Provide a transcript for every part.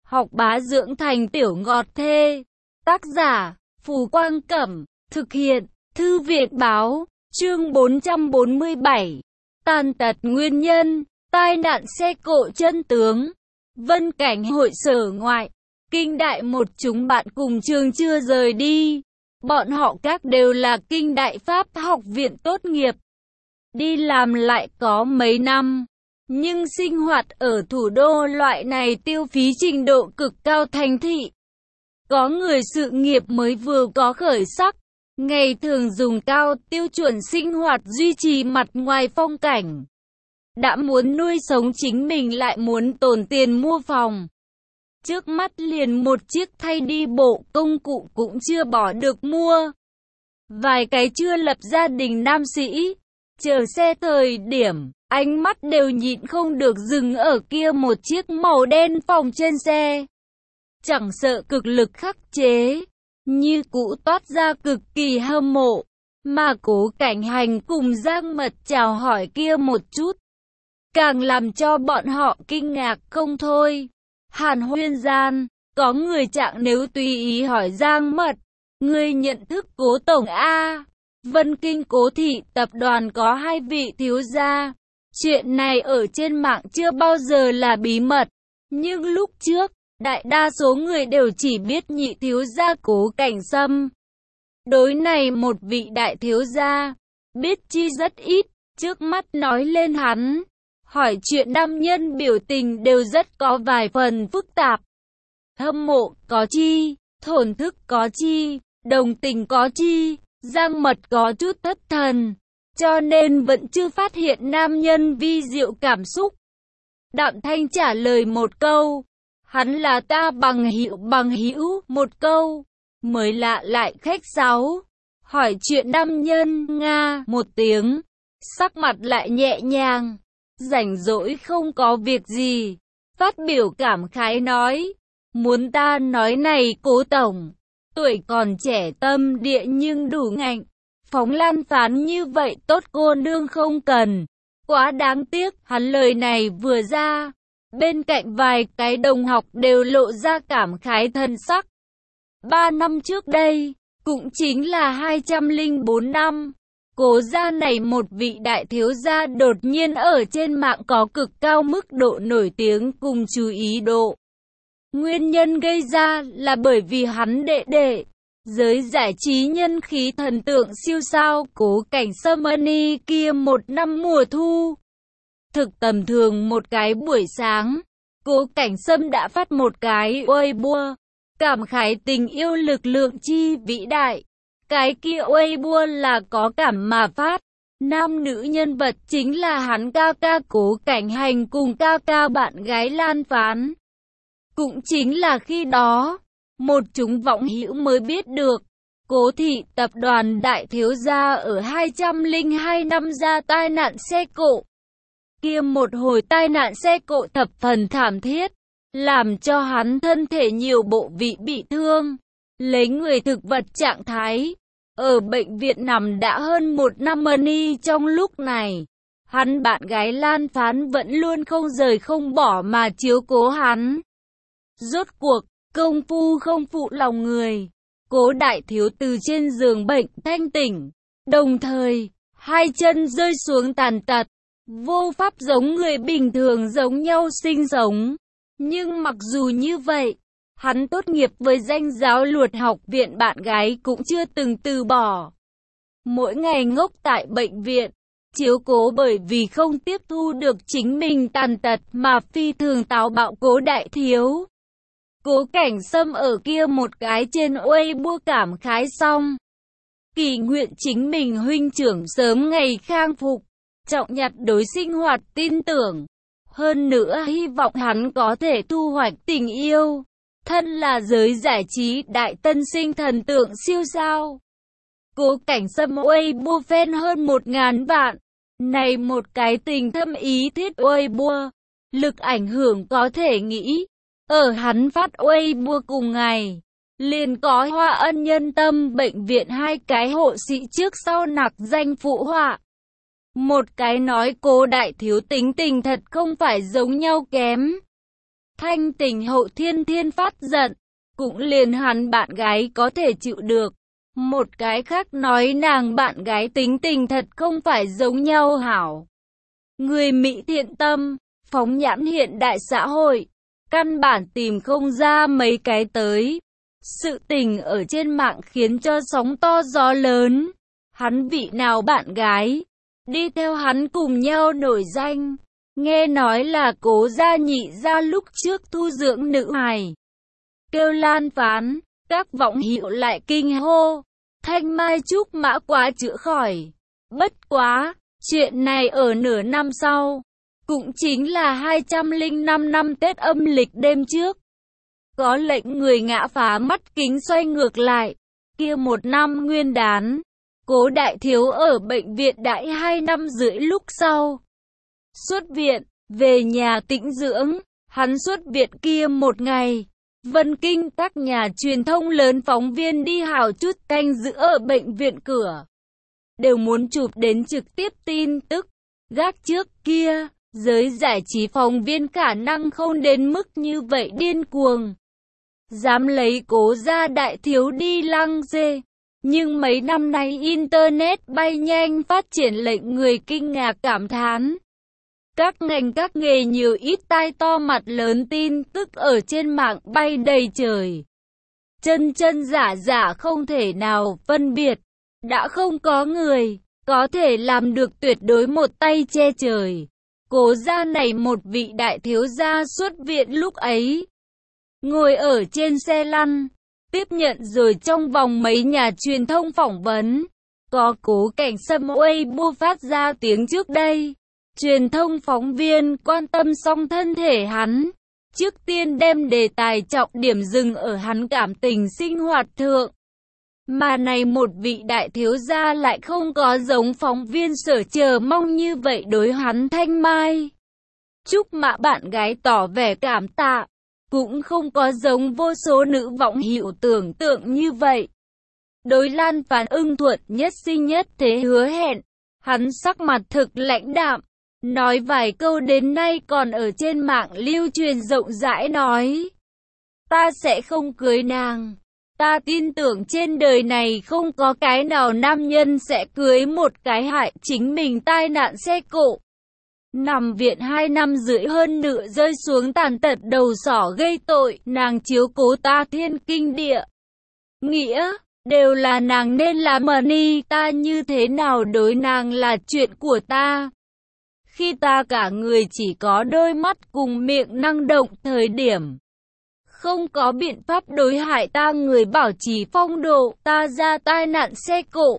học bá dưỡng thành tiểu ngọt thê. Tác giả, Phù Quang Cẩm, thực hiện, Thư viện Báo, chương 447. Tàn tật nguyên nhân, tai nạn xe cộ chân tướng. Vân Cảnh hội sở ngoại, Kinh Đại một chúng bạn cùng trường chưa rời đi. Bọn họ các đều là Kinh Đại Pháp học viện tốt nghiệp. Đi làm lại có mấy năm. Nhưng sinh hoạt ở thủ đô loại này tiêu phí trình độ cực cao thành thị. Có người sự nghiệp mới vừa có khởi sắc, ngày thường dùng cao tiêu chuẩn sinh hoạt duy trì mặt ngoài phong cảnh. Đã muốn nuôi sống chính mình lại muốn tồn tiền mua phòng. Trước mắt liền một chiếc thay đi bộ công cụ cũng chưa bỏ được mua. Vài cái chưa lập gia đình nam sĩ, chờ xe thời điểm, ánh mắt đều nhịn không được dừng ở kia một chiếc màu đen phòng trên xe. Chẳng sợ cực lực khắc chế, như cũ toát ra cực kỳ hâm mộ, mà Cố Cảnh Hành cùng Giang Mật chào hỏi kia một chút, càng làm cho bọn họ kinh ngạc không thôi. Hàn huyên gian, có người trạng nếu tùy ý hỏi Giang Mật, ngươi nhận thức Cố Tổng A? Vân Kinh Cố Thị tập đoàn có 2 vị thiếu gia. Chuyện này ở trên mạng chưa bao giờ là bí mật, nhưng lúc trước, đại đa số người đều chỉ biết nhị thiếu gia Cố Cảnh Sâm. Đối này một vị đại thiếu gia, biết chi rất ít, trước mắt nói lên hắn. Hỏi chuyện nam nhân biểu tình đều rất có vài phần phức tạp. Hâm mộ có chi, thổn thức có chi, đồng tình có chi, Giang Mật có chút thất thần, cho nên vẫn chưa phát hiện nam nhân vi diệu cảm xúc. Đạm Thanh trả lời một câu, hắn là ta bằng hữu một câu, mới lạ lại khách sáo. Hỏi chuyện nam nhân Nga một tiếng, sắc mặt lại nhẹ nhàng. Rảnh rỗi không có việc gì, phát biểu cảm khái nói, muốn ta nói này Cố Tổng, tuổi còn trẻ tâm địa nhưng đủ ngạnh, phóng lan phán như vậy tốt cô nương không cần, quá đáng tiếc. Hắn lời này vừa ra, bên cạnh vài cái đồng học đều lộ ra cảm khái thân sắc. 3 năm trước đây, cũng chính là 204 năm. Cố gia này một vị đại thiếu gia đột nhiên ở trên mạng có cực cao mức độ nổi tiếng cùng chú ý độ. Nguyên nhân gây ra là bởi vì hắn đệ, giới giải trí nhân khí thần tượng siêu sao Cố Cảnh Sâm kia một năm mùa thu. Thực tầm thường một cái buổi sáng, Cố Cảnh Sâm đã phát một cái Weibo, cảm khái tình yêu lực lượng chi vĩ đại. Cái kia Weibo là có cảm mà phát. Nam nữ nhân vật chính là hắn ca ca Cố Cảnh Hành cùng ca ca bạn gái Lan Phán. Cũng chính là khi đó, một chúng võng hữu mới biết được, Cố Thị tập đoàn đại thiếu gia ở 202 năm ra tai nạn xe cộ. Kia một hồi tai nạn xe cộ thập phần thảm thiết, làm cho hắn thân thể nhiều bộ vị bị thương. Lấy người thực vật trạng thái, ở bệnh viện nằm đã hơn 1 năm trong lúc này, hắn bạn gái Lan Phán vẫn luôn không rời không bỏ mà chiếu cố hắn. Rốt cuộc, công phu không phụ lòng người, Cố đại thiếu từ trên giường bệnh thanh tỉnh, đồng thời, 2 chân rơi xuống tàn tật, vô pháp giống người bình thường giống nhau sinh sống. Nhưng mặc dù như vậy, hắn tốt nghiệp với danh giáo luật học viện, bạn gái cũng chưa từng từ bỏ. Mỗi ngày ngốc tại bệnh viện, chiếu cố bởi vì không tiếp thu được chính mình tàn tật mà phi thường táo bạo Cố đại thiếu. Cố Cảnh Sâm ở kia một cái trên Weibo cảm khái xong, kỳ nguyện chính mình huynh trưởng sớm ngày khang phục, trọng nhặt đối sinh hoạt tin tưởng. Hơn nữa hy vọng hắn có thể thu hoạch tình yêu. Thân là giới giải trí đại tân sinh thần tượng siêu sao. Cố Cảnh Sâm Weibo fan hơn 1000 vạn. Này một cái tình thâm ý thiết Weibo, lực ảnh hưởng có thể nghĩ. Ở hắn phát Weibo cùng ngày, liền có Hoa Ân Nhân Tâm bệnh viện 2 cái hộ sĩ trước sau nặc danh phụ họa. Một cái nói Cố đại thiếu tính tình thật không phải giống nhau kém. Thanh Tình hậu thiên thiên phát giận, cũng liền hắn bạn gái có thể chịu được. Một cái khác nói nàng bạn gái tính tình thật không phải giống nhau hảo. Người Mỹ thiện tâm, phóng nhãn hiện đại xã hội, căn bản tìm không ra mấy cái tới. Sự tình ở trên mạng khiến cho sóng to gió lớn. Hắn vị nào bạn gái, đi theo hắn cùng nhau nổi danh. Nghe nói là Cố gia nhị gia lúc trước thu dưỡng nữ hài. Kêu Lan Phán, các vọng hiệu lại kinh hô. Thanh Mai Trúc Mã quá chữa khỏi. Bất quá, chuyện này ở nửa năm sau, cũng chính là 205 năm Tết âm lịch đêm trước. Có lệnh người ngã phá mắt kính xoay ngược lại. Kia một năm nguyên đán, Cố đại thiếu ở bệnh viện đãi 2 năm rưỡi lúc sau. Xuất viện, về nhà tĩnh dưỡng, hắn xuất viện kia một ngày. Vân Kinh các nhà truyền thông lớn phóng viên đi hào chút canh giữ ở bệnh viện cửa. Đều muốn chụp đến trực tiếp tin tức. Gác trước kia, giới giải trí phóng viên khả năng không đến mức như vậy điên cuồng. Dám lấy Cố gia đại thiếu đi lăng dê. Nhưng mấy năm nay Internet bay nhanh phát triển lệnh người kinh ngạc cảm thán. Các ngành các nghề nhiều ít tai to mặt lớn tin tức ở trên mạng bay đầy trời. Chân chân giả giả không thể nào phân biệt. Đã không có người có thể làm được tuyệt đối một tay che trời. Cố gia này một vị đại thiếu gia xuất viện lúc ấy. Ngồi ở trên xe lăn, tiếp nhận rồi trong vòng mấy nhà truyền thông phỏng vấn. Có Cố Cảnh Sâm Weibo phát ra tiếng trước đây. Truyền thông phóng viên quan tâm xong thân thể hắn. Trước tiên đem đề tài trọng điểm dừng ở hắn cảm tình sinh hoạt thượng. Mà này một vị đại thiếu gia lại không có giống phóng viên sở chờ mong như vậy đối hắn Thanh Mai Trúc Mã bạn gái tỏ vẻ cảm tạ. Cũng không có giống vô số nữ vọng hiệu tưởng tượng như vậy. Đối Lan Phán ưng thuận nhất sinh nhất thế hứa hẹn. Hắn sắc mặt thực lãnh đạm. Nói vài câu đến nay còn ở trên mạng lưu truyền rộng rãi nói. Ta sẽ không cưới nàng. Ta tin tưởng trên đời này không có cái nào nam nhân sẽ cưới một cái hại chính mình tai nạn xe cộ. Nằm viện 2 năm rưỡi hơn nữa rơi xuống tàn tật đầu sỏ gây tội, nàng chiếu cố ta thiên kinh địa. Nghĩa, đều là nàng nên làm money, ta như thế nào đối nàng là chuyện của ta. Khi ta cả người chỉ có đôi mắt cùng miệng năng động thời điểm. Không có biện pháp đối hại ta người bảo trì phong độ, ta ra tai nạn xe cộ.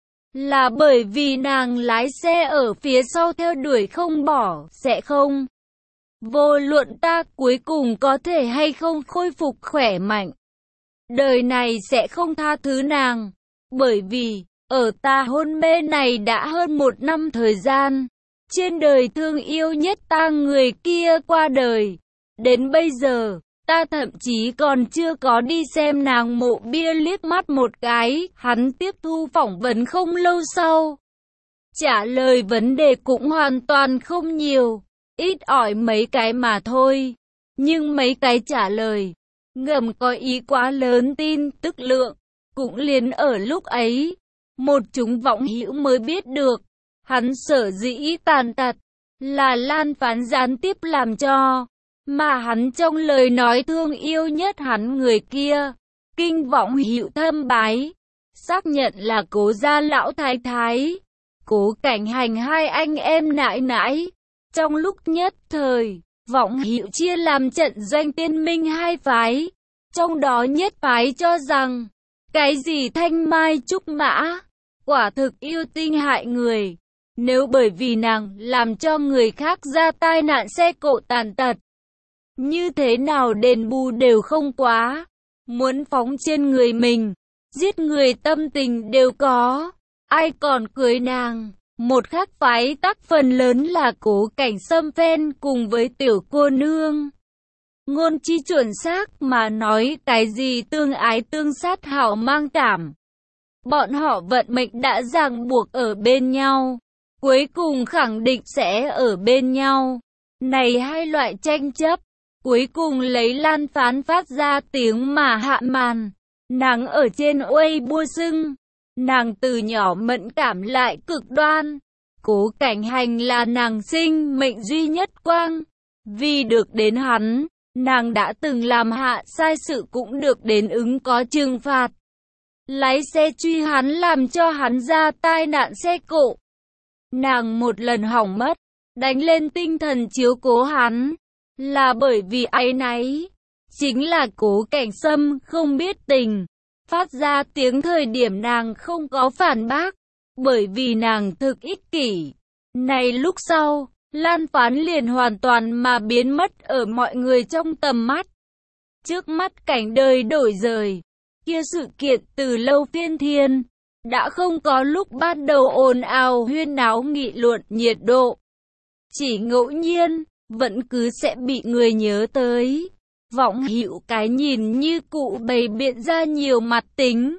Là bởi vì nàng lái xe ở phía sau theo đuổi không bỏ, sẽ không. Vô luận ta cuối cùng có thể hay không khôi phục khỏe mạnh. Đời này sẽ không tha thứ nàng. Bởi vì, ở ta hôn mê này đã hơn 1 năm thời gian. Trên đời thương yêu nhất ta người kia qua đời. Đến bây giờ, ta thậm chí còn chưa có đi xem nàng mộ bia liếc mắt một cái. Hắn tiếp thu phỏng vấn không lâu sau. Trả lời vấn đề cũng hoàn toàn không nhiều. Ít ỏi mấy cái mà thôi. Nhưng mấy cái trả lời ngầm có ý quá lớn tin tức lượng. Cũng liền ở lúc ấy, một chúng vọng hữu mới biết được. Hắn sở dĩ tàn tật là Lan Phán gián tiếp làm cho. Mà hắn trong lời nói thương yêu nhất hắn người kia. Kinh vọng hữu thâm bái. Xác nhận là Cố gia lão thái thái. Cố Cảnh Hành hai anh em nãi nãi. Trong lúc nhất thời, vọng hữu chia làm trận doanh tiên minh hai phái. Trong đó nhất phái cho rằng, cái gì Thanh Mai Trúc Mã, quả thực yêu tinh hại người. Nếu bởi vì nàng làm cho người khác ra tai nạn xe cộ tàn tật, như thế nào đền bù đều không quá. Muốn phóng trên người mình, giết người tâm tình đều có. Ai còn cưới nàng? Một khác phái tắc phần lớn là Cố Cảnh Sâm fan cùng với tiểu cô nương. Ngôn chi chuẩn xác mà nói cái gì tương ái tương sát hảo mang cảm. Bọn họ vận mệnh đã ràng buộc ở bên nhau. Cuối cùng khẳng định sẽ ở bên nhau. Này hai loại tranh chấp, Cuối cùng lấy Lan Phán phát ra tiếng mà hạ màn. Nàng ở trên Weibo xưng, nàng từ nhỏ mẫn cảm lại cực đoan. Cố Cảnh Hành là nàng sinh mệnh duy nhất quang. Vì được đến hắn, nàng đã từng làm hạ sai sự cũng được đến ứng có trừng phạt. Lái xe truy hắn làm cho hắn ra tai nạn xe cộ. Nàng một lần hỏng mất, đánh lên tinh thần chiếu cố hắn, là bởi vì áy náy. Chính là Cố Cảnh Sâm không biết tình, phát ra tiếng thời điểm nàng không có phản bác, bởi vì nàng thực ích kỷ. Này lúc sau, Lan Phán liền hoàn toàn mà biến mất ở mọi người trong tầm mắt. Trước mắt cảnh đời đổi rời, kia sự kiện từ lâu phiên thiên, đã không có lúc ban đầu ồn ào huyên náo nghị luận nhiệt độ. Chỉ ngẫu nhiên, vẫn cứ sẽ bị người nhớ tới. Võng hữu cái nhìn như cụ bày biện ra nhiều mặt tính.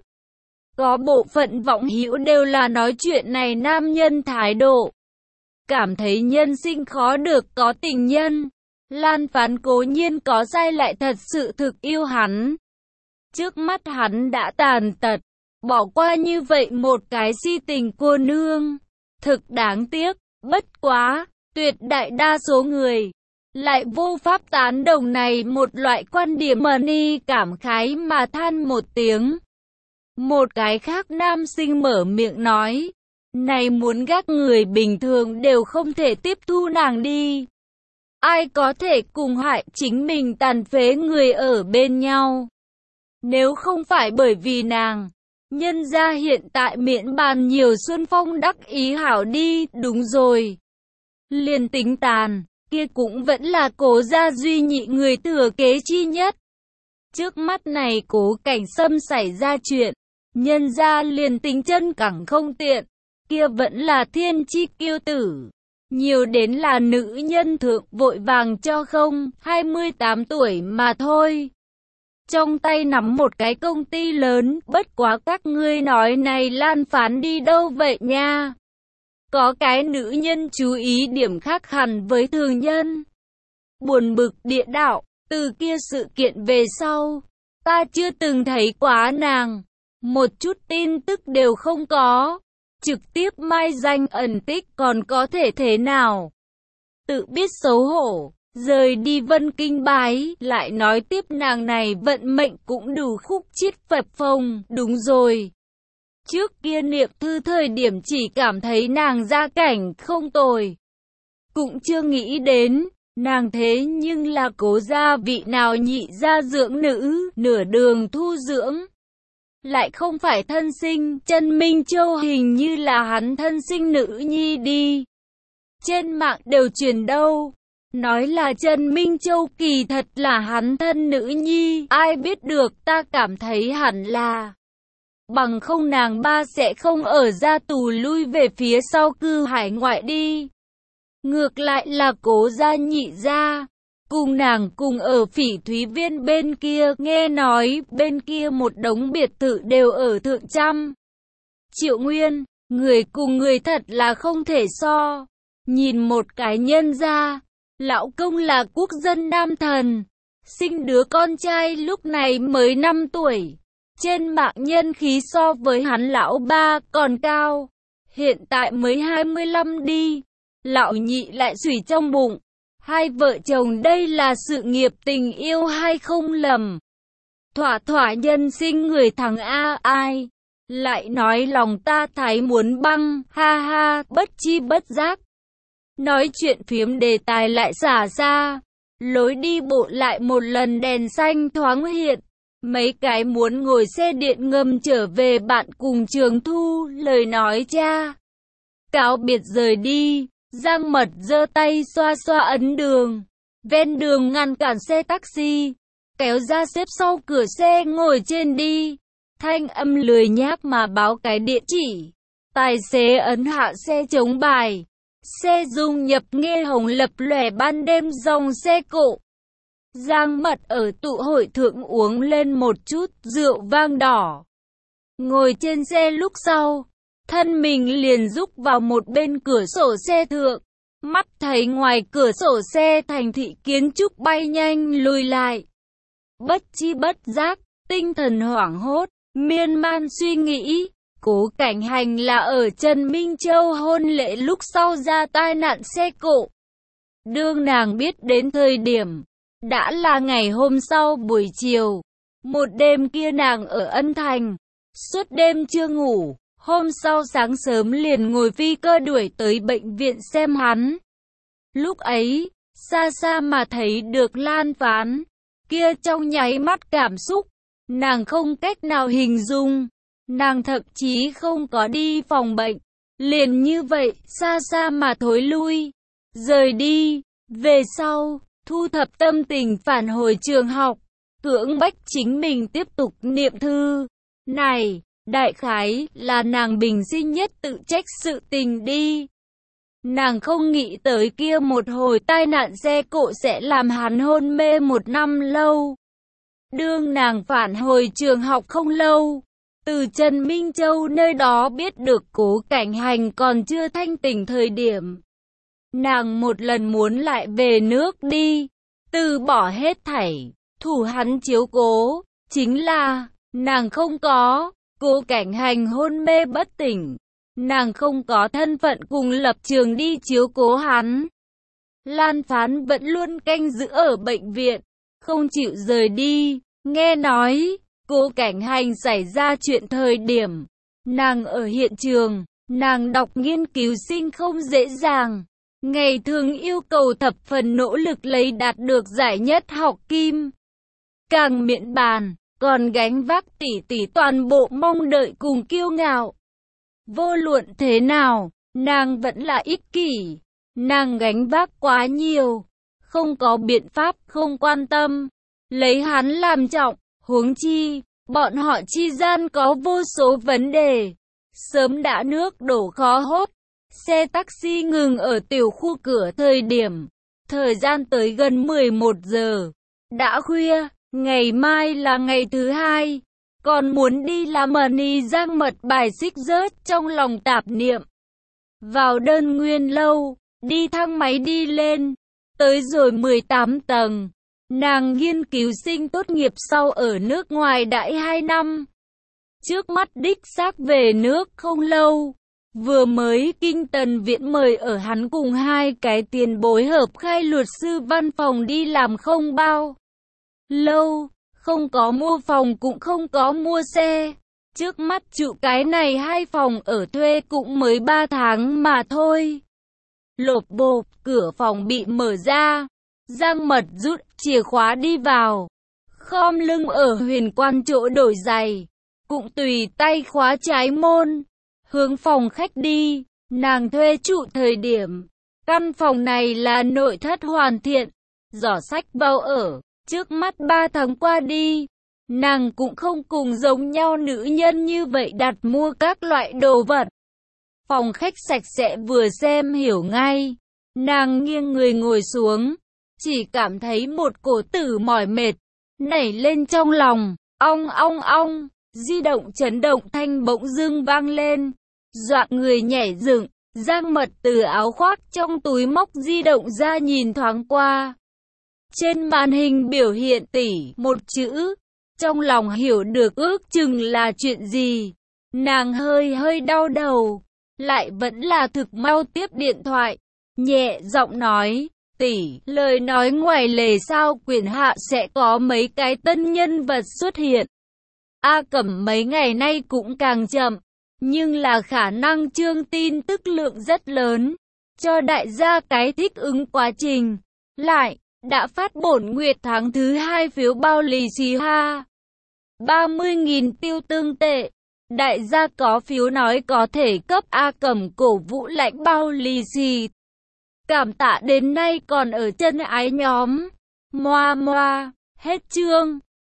Có bộ phận võng hữu đều là nói chuyện này nam nhân thái độ. Cảm thấy nhân sinh khó được có tình nhân. Lan Phán cố nhiên có sai lại thật sự thực yêu hắn. Trước mắt hắn đã tàn tật, bỏ qua như vậy một cái si tình cô nương. Thực đáng tiếc, bất quá, tuyệt đại đa số người lại vô pháp tán đồng này một loại quan điểm. Money cảm khái mà than một tiếng. Một cái khác nam sinh mở miệng nói, này muốn gác người bình thường đều không thể tiếp thu nàng đi. Ai có thể cùng hại chính mình tàn phế người ở bên nhau. Nếu không phải bởi vì nàng, nhân gia hiện tại miễn bàn nhiều xuân phong đắc ý hảo đi. Đúng rồi, liền tính tàn, kia cũng vẫn là Cố gia duy nhị người thừa kế chi nhất. Trước mắt này Cố Cảnh Sâm xảy ra chuyện, nhân gia liền tính chân cẳng không tiện, kia vẫn là thiên chi kiêu tử. Nhiều đến là nữ nhân thượng vội vàng cho không, 28 tuổi mà thôi. Trong tay nắm một cái công ty lớn, bất quá các ngươi nói này Lan Phán đi đâu vậy nha? Có cái nữ nhân chú ý điểm khác hẳn với thường nhân. Buồn bực địa đạo, từ kia sự kiện về sau, ta chưa từng thấy quá nàng. Một chút tin tức đều không có. Trực tiếp mai danh ẩn tích còn có thể thế nào? Tự biết xấu hổ, rời đi Vân Kinh bái, lại nói tiếp nàng này vận mệnh cũng đủ khúc chiết phập phồng. Đúng rồi. Trước kia niệm thư thời điểm chỉ cảm thấy nàng gia cảnh không tồi. Cũng chưa nghĩ đến, nàng thế nhưng là Cố gia vị nào nhị gia dưỡng nữ, nửa đường thu dưỡng. Lại không phải thân sinh, Trần Minh Châu hình như là hắn thân sinh nữ nhi đi. Trên mạng đều truyền đâu, nói là Trần Minh Châu kỳ thật là hắn thân nữ nhi, ai biết được. Ta cảm thấy hẳn là, bằng không nàng ba sẽ không ở ra tù lui về phía sau cư hải ngoại đi. Ngược lại là Cố gia nhị gia, cùng nàng cùng ở Phỉ Thúy Viên bên kia, nghe nói bên kia một đống biệt thự đều ở thượng trăm triệu nguyên, người cùng người thật là không thể so. Nhìn một cái nhân gia, lão công là quốc dân nam thần, sinh đứa con trai lúc này mới 5 tuổi. Trên mạng nhân khí so với hắn lão ba còn cao, hiện tại mới 25 đi. Lão nhị lại sủy trong bụng. Hai vợ chồng đây là sự nghiệp tình yêu hay không lầm? Thỏa thỏa nhân sinh người thằng A ai? Lại nói lòng ta thấy muốn băng, ha ha, bất chi bất giác. Nói chuyện phiếm đề tài lại xả ra. Lối đi bộ lại một lần đèn xanh thoáng hiện. Mấy cái muốn ngồi xe điện ngầm trở về bạn cùng Trường Thu, lời nói cha. Cáo biệt rời đi. Giang Mật giơ tay xoa xoa ấn đường. Ven đường ngăn cản xe taxi, kéo ra xếp sau cửa xe ngồi trên đi. Thanh âm lười nhác mà báo cái địa chỉ. Tài xế ấn hạ xe chống bài. Xe dung nhập nghe hồng lập lòe ban đêm dòng xe cộ. Giang Mật ở tụ hội thượng uống lên một chút rượu vang đỏ. Ngồi trên xe lúc sau, thân mình liền rúc vào một bên cửa sổ xe thượng. Mắt thấy ngoài cửa sổ xe thành thị kiến trúc bay nhanh lùi lại. Bất chi bất giác, tinh thần hoảng hốt, miên man suy nghĩ. Cố Cảnh Hành là ở Trần Minh Châu hôn lễ lúc sau ra tai nạn xe cộ. Đương nàng biết đến thời điểm, đã là ngày hôm sau buổi chiều. Một đêm kia nàng ở Ân Thành, suốt đêm chưa ngủ. Hôm sau sáng sớm liền ngồi phi cơ đuổi tới bệnh viện xem hắn. Lúc ấy, xa xa mà thấy được Lan Phán, kia trong nháy mắt cảm xúc, nàng không cách nào hình dung. Nàng thậm chí không có đi phòng bệnh, liền như vậy, xa xa mà thối lui, rời đi. Về sau, thu thập tâm tình phản hồi trường học, cưỡng bách chính mình tiếp tục niệm thư. Này, đại khái là nàng bình sinh nhất tự trách sự tình đi. Nàng không nghĩ tới kia một hồi tai nạn xe cộ sẽ làm hắn hôn mê 1 năm lâu. Đương nàng phản hồi trường học không lâu, từ Trần Minh Châu nơi đó biết được Cố Cảnh Hành còn chưa thanh tỉnh thời điểm. Nàng một lần muốn lại về nước đi, từ bỏ hết thảy, thủ hắn chiếu cố, chính là, nàng không có, Cố Cảnh Hành hôn mê bất tỉnh, nàng không có thân phận cùng lập trường đi chiếu cố hắn. Lan Phán vẫn luôn canh giữ ở bệnh viện, không chịu rời đi, nghe nói, Cố Cảnh Hành xảy ra chuyện thời điểm, nàng ở hiện trường, nàng đọc nghiên cứu sinh không dễ dàng. Ngày thường yêu cầu thập phần nỗ lực lấy đạt được giải nhất học kim. Càng miễn bàn, còn gánh vác tỷ tỷ toàn bộ mong đợi cùng kiêu ngạo. Vô luận thế nào, nàng vẫn là ích kỷ. Nàng gánh vác quá nhiều, không có biện pháp, không quan tâm. Lấy hắn làm trọng, huống chi, bọn họ chi gian có vô số vấn đề. Sớm đã nước đổ khó hốt. Xe taxi ngừng ở tiểu khu cửa thời điểm. Thời gian tới gần 11 giờ. Đã khuya, ngày mai là ngày thứ hai. Còn muốn đi làm Ni Giang Mật bài xích rớt trong lòng tạp niệm. Vào đơn nguyên lâu, đi thang máy đi lên. Tới rồi 18 tầng. Nàng nghiên cứu sinh tốt nghiệp sau ở nước ngoài đãi 2 năm. Trước mắt đích xác về nước không lâu. Vừa mới Kinh Tần Viễn mời ở hắn cùng 2 cái tiền bối hợp khai luật sư văn phòng đi làm không bao lâu, không có mua phòng cũng không có mua xe. Trước mắt trụ cái này 2 phòng ở thuê cũng mới 3 tháng mà thôi. Lộp bộp, cửa phòng bị mở ra. Giang Mật rút chìa khóa đi vào. Khom lưng ở huyền quan chỗ đổi giày. Cũng tùy tay khóa trái môn. Hướng phòng khách đi, nàng thuê trụ thời điểm. Căn phòng này là nội thất hoàn thiện, giỏ sách bao ở, trước mắt 3 tháng qua đi. Nàng cũng không cùng giống nhau nữ nhân như vậy đặt mua các loại đồ vật. Phòng khách sạch sẽ vừa xem hiểu ngay. Nàng nghiêng người ngồi xuống, chỉ cảm thấy một cổ tử mỏi mệt, nảy lên trong lòng, ong ong ong. Di động chấn động thanh bỗng dưng vang lên, dọa người nhảy dựng. Giang Mật từ áo khoác trong túi móc di động ra nhìn thoáng qua. Trên màn hình biểu hiện tỷ một chữ, trong lòng hiểu được ước chừng là chuyện gì. Nàng hơi đau đầu, lại vẫn là thực mau tiếp điện thoại, nhẹ giọng nói, tỷ, lời nói ngoài lề sao quyển hạ sẽ có mấy cái tân nhân vật xuất hiện. A Cẩm mấy ngày nay cũng càng chậm, nhưng là khả năng trương tin tức lượng rất lớn, cho đại gia cái thích ứng quá trình. Lại, đã phát bổn nguyệt tháng thứ 2 phiếu bao lì xì ha. 30.000 tiêu tương tệ. Đại gia có phiếu nói có thể cấp A Cẩm cổ vũ lãnh bao lì xì. Cảm tạ đến nay còn ở chân ái nhóm. Moa moa, hết chương.